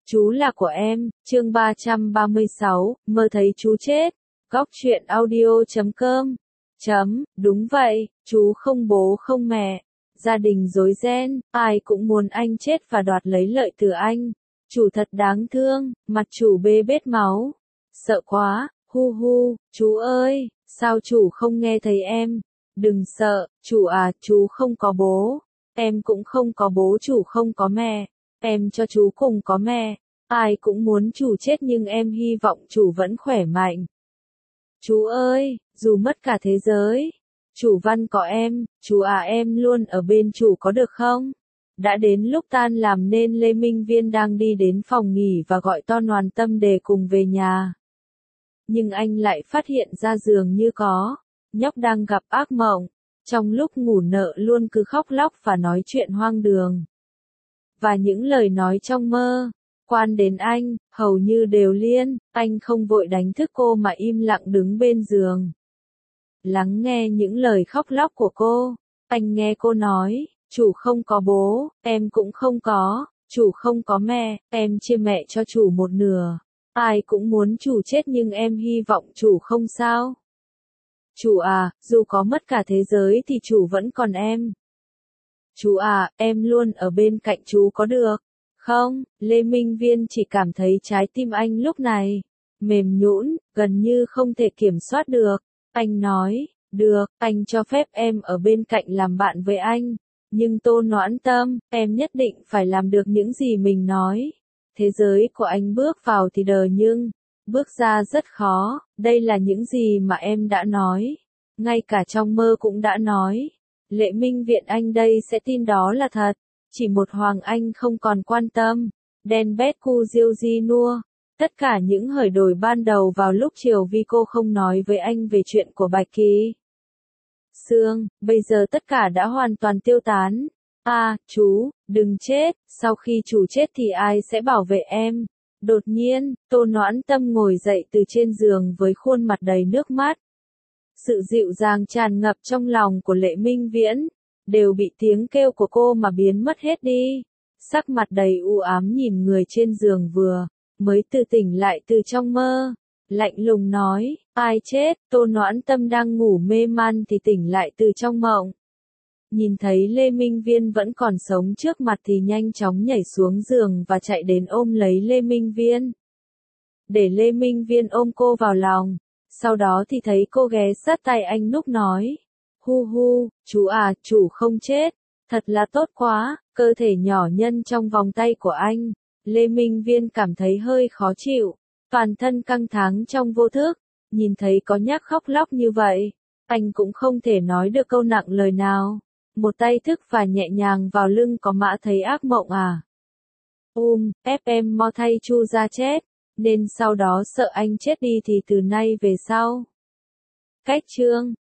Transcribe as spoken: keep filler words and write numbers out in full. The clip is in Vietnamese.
Chú là của em, chương ba trăm ba mươi sáu, mơ thấy chú chết. Góc truyện audio chấm com. Chấm, đúng vậy, chú không bố không mẹ. Gia đình rối ren, ai cũng muốn anh chết và đoạt lấy lợi từ anh. Chủ thật đáng thương, mặt chủ bê bết máu. Sợ quá, hu hu, chú ơi, sao chủ không nghe thấy em? Đừng sợ, chủ à, chú không có bố. Em cũng không có bố, chủ không có mẹ. Em cho chú cùng có mẹ. Ai cũng muốn chủ chết nhưng em hy vọng chủ vẫn khỏe mạnh. Chú ơi, dù mất cả thế giới, chủ Văn có em, chú à em luôn ở bên chủ có được không? Đã đến lúc tan làm nên Lê Minh Viên đang đi đến phòng nghỉ và gọi to Đoàn Tâm để cùng về nhà. Nhưng anh lại phát hiện ra dường như có nhóc đang gặp ác mộng, trong lúc ngủ nợ luôn cứ khóc lóc và nói chuyện hoang đường. Và những lời nói trong mơ, quan đến anh, hầu như đều liên, anh không vội đánh thức cô mà im lặng đứng bên giường. Lắng nghe những lời khóc lóc của cô, anh nghe cô nói, chủ không có bố, em cũng không có, chủ không có mẹ, em chia mẹ cho chủ một nửa. Ai cũng muốn chủ chết nhưng em hy vọng chủ không sao. Chủ à, dù có mất cả thế giới thì chủ vẫn còn em. Chú à, em luôn ở bên cạnh chú có được không? Lê Minh Viên chỉ cảm thấy trái tim anh lúc này mềm nhũn, gần như không thể kiểm soát được. Anh nói, được, anh cho phép em ở bên cạnh làm bạn với anh. Nhưng Tô Noãn Tâm, em nhất định phải làm được những gì mình nói. Thế giới của anh bước vào thì đờ nhưng, bước ra rất khó. Đây là những gì mà em đã nói. Ngay cả trong mơ cũng đã nói. Lệ Minh Viện anh đây sẽ tin đó là thật. Chỉ một Hoàng Anh không còn quan tâm. Đen bét cu diêu di nua. Tất cả những hởi đổi ban đầu vào lúc chiều vì cô không nói với anh về chuyện của Bạch Kỳ Sương, bây giờ tất cả đã hoàn toàn tiêu tán. À, chú, đừng chết, sau khi chủ chết thì ai sẽ bảo vệ em? Đột nhiên, Tô Noãn Tâm ngồi dậy từ trên giường với khuôn mặt đầy nước mắt. Sự dịu dàng tràn ngập trong lòng của Lệ Minh Viễn, đều bị tiếng kêu của cô mà biến mất hết đi. Sắc mặt đầy u ám nhìn người trên giường vừa mới từ tỉnh lại từ trong mơ. Lạnh lùng nói, ai chết? Tô Noãn Tâm đang ngủ mê man thì tỉnh lại từ trong mộng. Nhìn thấy Lê Minh Viên vẫn còn sống trước mặt thì nhanh chóng nhảy xuống giường và chạy đến ôm lấy Lê Minh Viên. Để Lê Minh Viên ôm cô vào lòng. Sau đó thì thấy cô ghé sát tay anh núc nói. Hu hu, chú à, chủ không chết. Thật là tốt quá, cơ thể nhỏ nhân trong vòng tay của anh. Lê Minh Viên cảm thấy hơi khó chịu. Toàn thân căng thẳng trong vô thức. Nhìn thấy có nhắc khóc lóc như vậy. Anh cũng không thể nói được câu nặng lời nào. Một tay thức và nhẹ nhàng vào lưng có mã thấy ác mộng à. Um, ép em mo thay chu ra chết. Nên sau đó sợ anh chết đi thì từ nay về sau. Cách chương